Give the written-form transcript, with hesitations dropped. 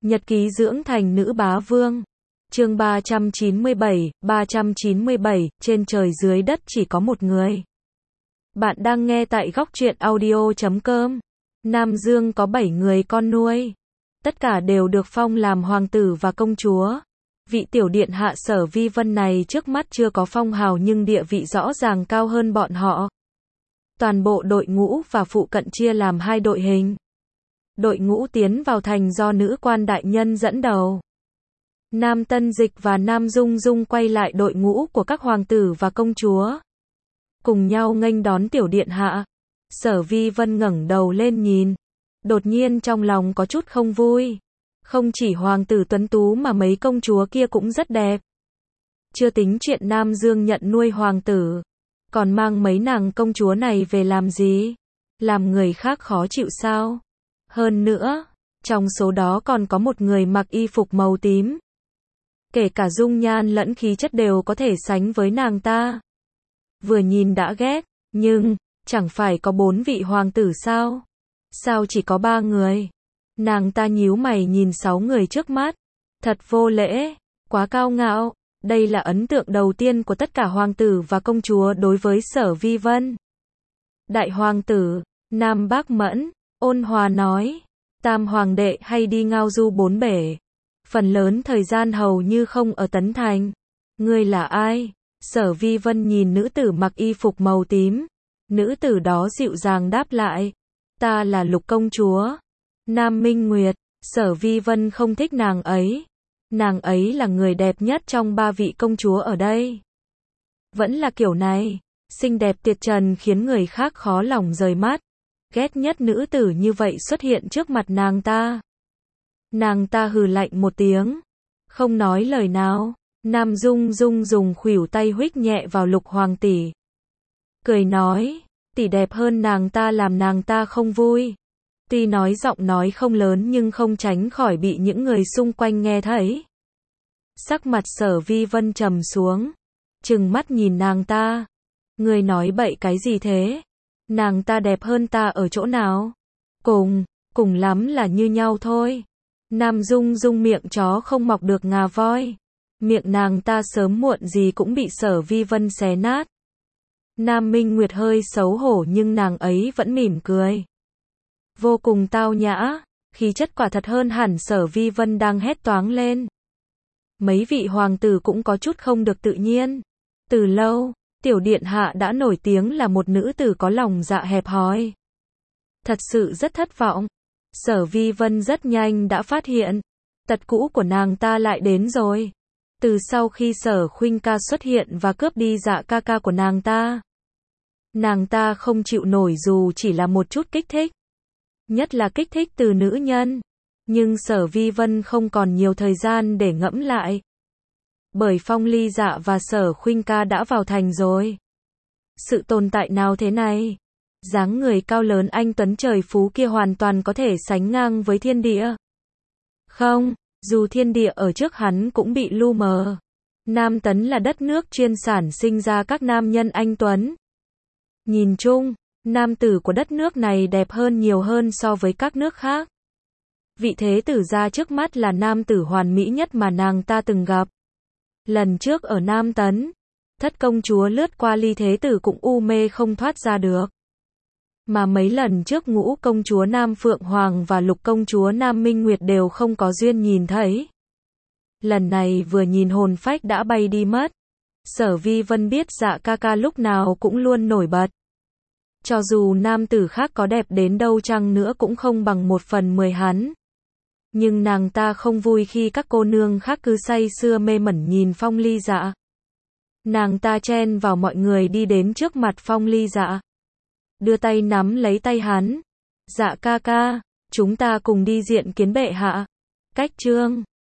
Nhật ký dưỡng thành nữ bá vương. Chương 397, trên trời dưới đất chỉ có một người. Bạn đang nghe tại góc truyện audio.com. Nam Dương có 7 người con nuôi. Tất cả đều được phong làm hoàng tử và công chúa. Vị tiểu điện hạ Sở Vi Vân này trước mắt chưa có phong hào nhưng địa vị rõ ràng cao hơn bọn họ. Toàn bộ đội ngũ và phụ cận chia làm 2 đội hình. Đội ngũ tiến vào thành do nữ quan đại nhân dẫn đầu. Nam Tân Dịch và Nam Dung Dung quay lại đội ngũ của các hoàng tử và công chúa. Cùng nhau nghênh đón tiểu điện hạ. Sở Vi Vân ngẩng đầu lên nhìn. Đột nhiên trong lòng có chút không vui. Không chỉ hoàng tử tuấn tú mà mấy công chúa kia cũng rất đẹp. Chưa tính chuyện Nam Dương nhận nuôi hoàng tử. Còn mang mấy nàng công chúa này về làm gì? Làm người khác khó chịu sao? Hơn nữa, trong số đó còn có một người mặc y phục màu tím. Kể cả dung nhan lẫn khí chất đều có thể sánh với nàng ta. Vừa nhìn đã ghét, nhưng, chẳng phải có 4 vị hoàng tử sao? Sao chỉ có 3 người? Nàng ta nhíu mày nhìn 6 người trước mắt. Thật vô lễ, quá cao ngạo. Đây là ấn tượng đầu tiên của tất cả hoàng tử và công chúa đối với Sở Vi Vân. Đại hoàng tử, Nam Bác Mẫn, ôn hòa nói. Tam hoàng đệ hay đi ngao du 4 bể. Phần lớn thời gian hầu như không ở Tấn Thành. Ngươi là ai? Sở Vi Vân nhìn nữ tử mặc y phục màu tím. Nữ tử đó dịu dàng đáp lại. Ta là Lục công chúa. Nam Minh Nguyệt. Sở Vi Vân không thích nàng ấy. Nàng ấy là người đẹp nhất trong 3 vị công chúa ở đây. Vẫn là kiểu này. Xinh đẹp tuyệt trần khiến người khác khó lòng rời mắt. Ghét nhất nữ tử như vậy xuất hiện trước mặt nàng ta. Nàng ta hừ lạnh một tiếng. Không nói lời nào. Nam Dung Dung dùng khuỷu tay huých nhẹ vào Lục hoàng tỷ. Cười nói. Tỷ đẹp hơn nàng ta làm nàng ta không vui. Tuy nói giọng nói không lớn nhưng không tránh khỏi bị những người xung quanh nghe thấy. Sắc mặt Sở Vi Vân trầm xuống. Trừng mắt nhìn nàng ta. Ngươi nói bậy cái gì thế? Nàng ta đẹp hơn ta ở chỗ nào? Cùng lắm là như nhau thôi. Nam Dung Dung miệng chó không mọc được ngà voi. Miệng nàng ta sớm muộn gì cũng bị Sở Vi Vân xé nát. Nam Minh Nguyệt hơi xấu hổ nhưng nàng ấy vẫn mỉm cười. Vô cùng tao nhã, khí chất quả thật hơn hẳn Sở Vi Vân đang hét toáng lên. Mấy vị hoàng tử cũng có chút không được tự nhiên. Từ lâu, tiểu điện hạ đã nổi tiếng là một nữ tử có lòng dạ hẹp hòi. Thật sự rất thất vọng. Sở Vi Vân rất nhanh đã phát hiện, tật cũ của nàng ta lại đến rồi. Từ sau khi Sở Khuynh ca xuất hiện và cướp đi Dạ ca ca của nàng ta không chịu nổi dù chỉ là một chút kích thích. Nhất là kích thích từ nữ nhân. Nhưng Sở Vi Vân không còn nhiều thời gian để ngẫm lại. Bởi Phong Ly Dạ và Sở Khuynh ca đã vào thành rồi. Sự tồn tại nào thế này? Dáng người cao lớn anh tuấn trời phú kia hoàn toàn có thể sánh ngang với thiên địa. Không, dù thiên địa ở trước hắn cũng bị lu mờ. Nam Tấn là đất nước chuyên sản sinh ra các nam nhân anh tuấn. Nhìn chung, nam tử của đất nước này đẹp hơn nhiều hơn so với các nước khác. Vị thế tử gia trước mắt là nam tử hoàn mỹ nhất mà nàng ta từng gặp. Lần trước ở Nam Tấn, thất công chúa lướt qua Ly thế tử cũng u mê không thoát ra được. Mà mấy lần trước Ngũ công chúa Nam Phượng Hoàng và Lục công chúa Nam Minh Nguyệt đều không có duyên nhìn thấy. Lần này vừa nhìn hồn phách đã bay đi mất. Sở Vi Vân biết Dạ ca ca lúc nào cũng luôn nổi bật. Cho dù nam tử khác có đẹp đến đâu chăng nữa cũng không bằng 1/10 hắn. Nhưng nàng ta không vui khi các cô nương khác cứ say sưa mê mẩn nhìn Phong Ly Dạ. Nàng ta chen vào mọi người đi đến trước mặt Phong Ly Dạ. Đưa tay nắm lấy tay hắn. Dạ ca ca, chúng ta cùng đi diện kiến bệ hạ. Cách chương